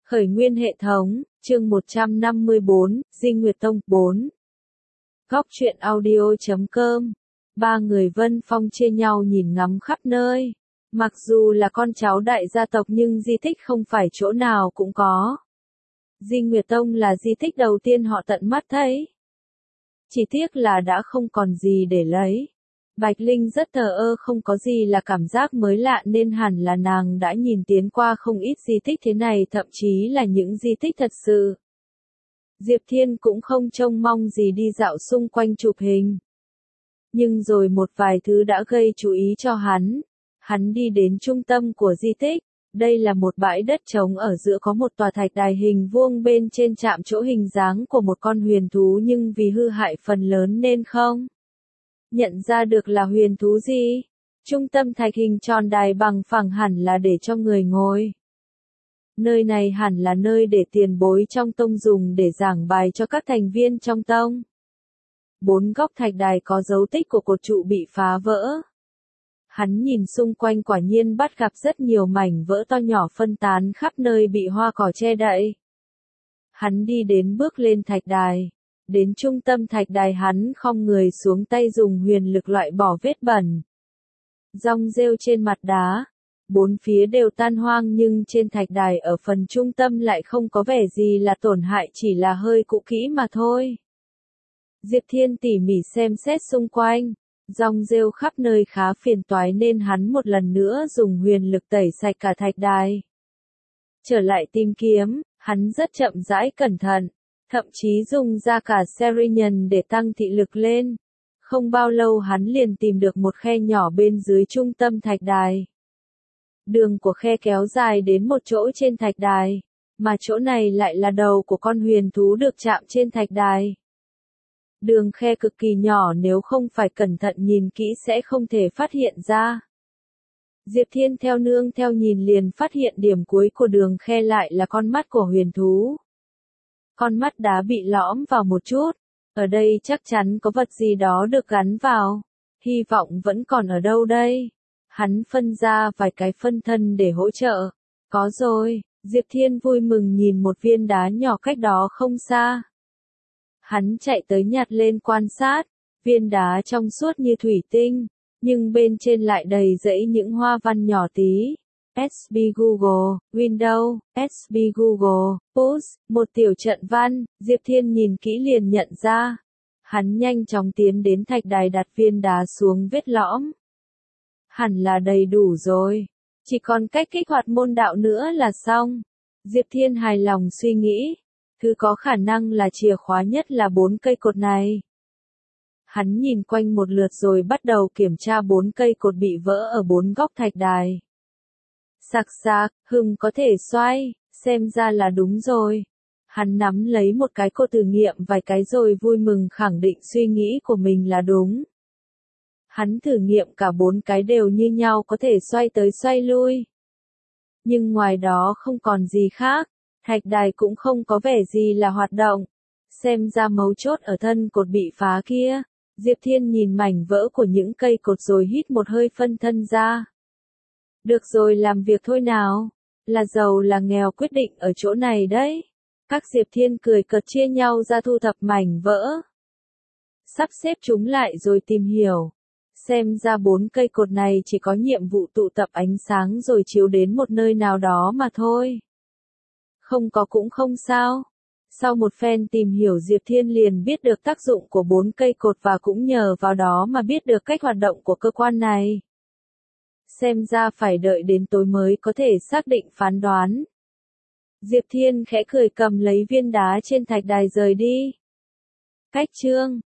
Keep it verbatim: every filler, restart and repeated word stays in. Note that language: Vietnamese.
Khởi nguyên hệ thống, chương một trăm năm mươi bốn, Dinh Nguyệt Tông, bốn. Góc truyện audio chấm com. Ba người Vân Phong chia nhau nhìn ngắm khắp nơi. Mặc dù là con cháu đại gia tộc nhưng di tích không phải chỗ nào cũng có. Dinh Nguyệt Tông là di tích đầu tiên họ tận mắt thấy. Chỉ tiếc là đã không còn gì để lấy. Bạch Linh rất thờ ơ, không có gì là cảm giác mới lạ nên hẳn là nàng đã nhìn tiến qua không ít di tích thế này, thậm chí là những di tích thật sự. Diệp Thiên cũng không trông mong gì đi dạo xung quanh chụp hình. Nhưng rồi một vài thứ đã gây chú ý cho hắn. Hắn đi đến trung tâm của di tích. Đây là một bãi đất trống, ở giữa có một tòa thạch đài hình vuông, bên trên chạm chỗ hình dáng của một con huyền thú, nhưng vì hư hại phần lớn nên không nhận ra được là huyền thú gì. Trung tâm thạch hình tròn đài bằng phẳng hẳn là để cho người ngồi. Nơi này hẳn là nơi để tiền bối trong tông dùng để giảng bài cho các thành viên trong tông. Bốn góc thạch đài có dấu tích của cột trụ bị phá vỡ. Hắn nhìn xung quanh, quả nhiên bắt gặp rất nhiều mảnh vỡ to nhỏ phân tán khắp nơi, bị hoa cỏ che đậy. Hắn đi đến bước lên thạch đài. Đến trung tâm thạch đài, hắn khom người xuống, tay dùng huyền lực loại bỏ vết bẩn. Rong rêu trên mặt đá. Bốn phía đều tan hoang, nhưng trên thạch đài ở phần trung tâm lại không có vẻ gì là tổn hại, chỉ là hơi cũ kỹ mà thôi. Diệp Thiên tỉ mỉ xem xét xung quanh. Rong rêu khắp nơi khá phiền toái nên hắn một lần nữa dùng huyền lực tẩy sạch cả thạch đài. Trở lại tìm kiếm, hắn rất chậm rãi cẩn thận, thậm chí dùng ra cả Serian để tăng thị lực lên. Không bao lâu hắn liền tìm được một khe nhỏ bên dưới trung tâm thạch đài. Đường của khe kéo dài đến một chỗ trên thạch đài, mà chỗ này lại là đầu của con huyền thú được chạm trên thạch đài. Đường khe cực kỳ nhỏ, nếu không phải cẩn thận nhìn kỹ sẽ không thể phát hiện ra. Diệp Thiên theo nương theo nhìn liền phát hiện điểm cuối của đường khe lại là con mắt của huyền thú. Con mắt đá bị lõm vào một chút. Ở đây chắc chắn có vật gì đó được gắn vào. Hy vọng vẫn còn ở đâu đây. Hắn phân ra vài cái phân thân để hỗ trợ. Có rồi, Diệp Thiên vui mừng nhìn một viên đá nhỏ cách đó không xa. Hắn chạy tới nhặt lên quan sát. Viên đá trong suốt như thủy tinh, nhưng bên trên lại đầy rẫy những hoa văn nhỏ tí. ét bê Google, Windows, ét bê Google, Push, một tiểu trận văn. Diệp Thiên nhìn kỹ liền nhận ra. Hắn nhanh chóng tiến đến thạch đài, đặt viên đá xuống vết lõm. Hẳn là đầy đủ rồi. Chỉ còn cách kích hoạt môn đạo nữa là xong. Diệp Thiên hài lòng suy nghĩ. Thứ có khả năng là chìa khóa nhất là bốn cây cột này. Hắn nhìn quanh một lượt rồi bắt đầu kiểm tra bốn cây cột bị vỡ ở bốn góc thạch đài. Sạc sạc, hừng có thể xoay, xem ra là đúng rồi. Hắn nắm lấy một cái cột thử nghiệm vài cái rồi vui mừng khẳng định suy nghĩ của mình là đúng. Hắn thử nghiệm cả bốn cái đều như nhau, có thể xoay tới xoay lui. Nhưng ngoài đó không còn gì khác. Thạch đài cũng không có vẻ gì là hoạt động. Xem ra mấu chốt ở thân cột bị phá kia. Diệp Thiên nhìn mảnh vỡ của những cây cột rồi hít một hơi, phân thân ra. Được rồi, làm việc thôi nào. Là giàu là nghèo quyết định ở chỗ này đấy. Các Diệp Thiên cười cợt chia nhau ra thu thập mảnh vỡ. Sắp xếp chúng lại rồi tìm hiểu. Xem ra bốn cây cột này chỉ có nhiệm vụ tụ tập ánh sáng rồi chiếu đến một nơi nào đó mà thôi. Không có cũng không sao. Sau một phen tìm hiểu, Diệp Thiên liền biết được tác dụng của bốn cây cột và cũng nhờ vào đó mà biết được cách hoạt động của cơ quan này. Xem ra phải đợi đến tối mới có thể xác định phán đoán. Diệp Thiên khẽ cười, cầm lấy viên đá trên thạch đài rời đi. Cách chương